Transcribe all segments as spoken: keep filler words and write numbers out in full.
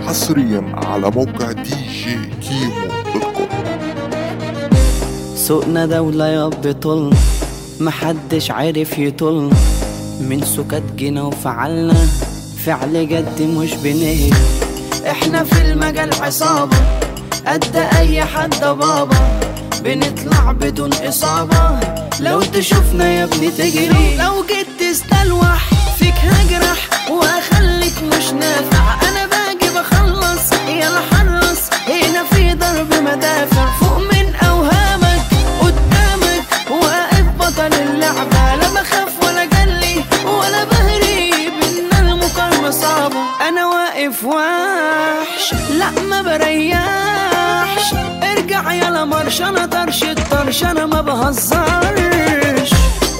حصريا على موقع دي جي كيمو دوت كوم. سوقنا دولة ياب طل، محدش عارف يطل، من سكات جينا وفعلنا فعل جد مش بنهي. احنا في المجال عصابة قد اي حد بابا، بنطلع بدون اصابة، لو تشوفنا يا ابني تجري. لو جيت تستلوح فيك هجرح واخليك مش نافع، انا باجي بخلص يلا حرص، هنا في ضرب مدافع. فوق من اوهامك قدامك واقف بطل اللعبة، لا بخاف ولا جلي ولا بهري، بينا المقارنة صعبة. انا واقف وحش لا ما بريحش، ارجع يلا مرش، انا طرش الطرش انا ما بهزرش.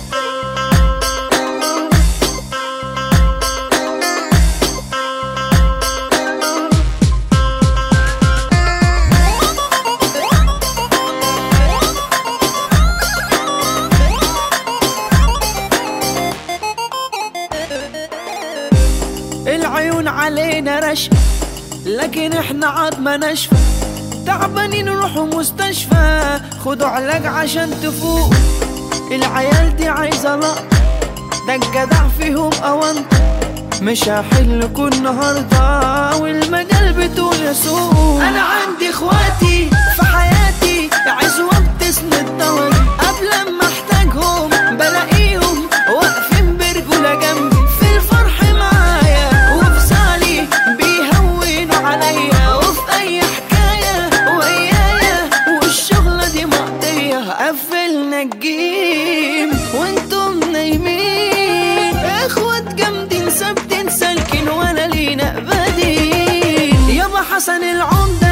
العيون علينا رشقة لكن احنا عظمة ناشفة، تعبانين نروحوا مستشفى، خدوا علاج عشان تفوق. العيال دي عايزة لقطة، ده الجدع فيهم أونطة، مش هحلكوا النهاردة والمجال بتقول يسوق. أنا عندي اخواتي في حياتي عزوة بتسند ضهري، قبل ما احتاجهم بلاقيهم واقفين برجولة جنبي، في الفرح معايا وفي زعلي بيهونوا عليا، وفي أي حكاية ويايا والشغلة دي مقضية. قفلنا الجيم وانتم نايمين، اخوات جامدين ثابتين سالكين ولا لينا بديل. يابا حسن العمدة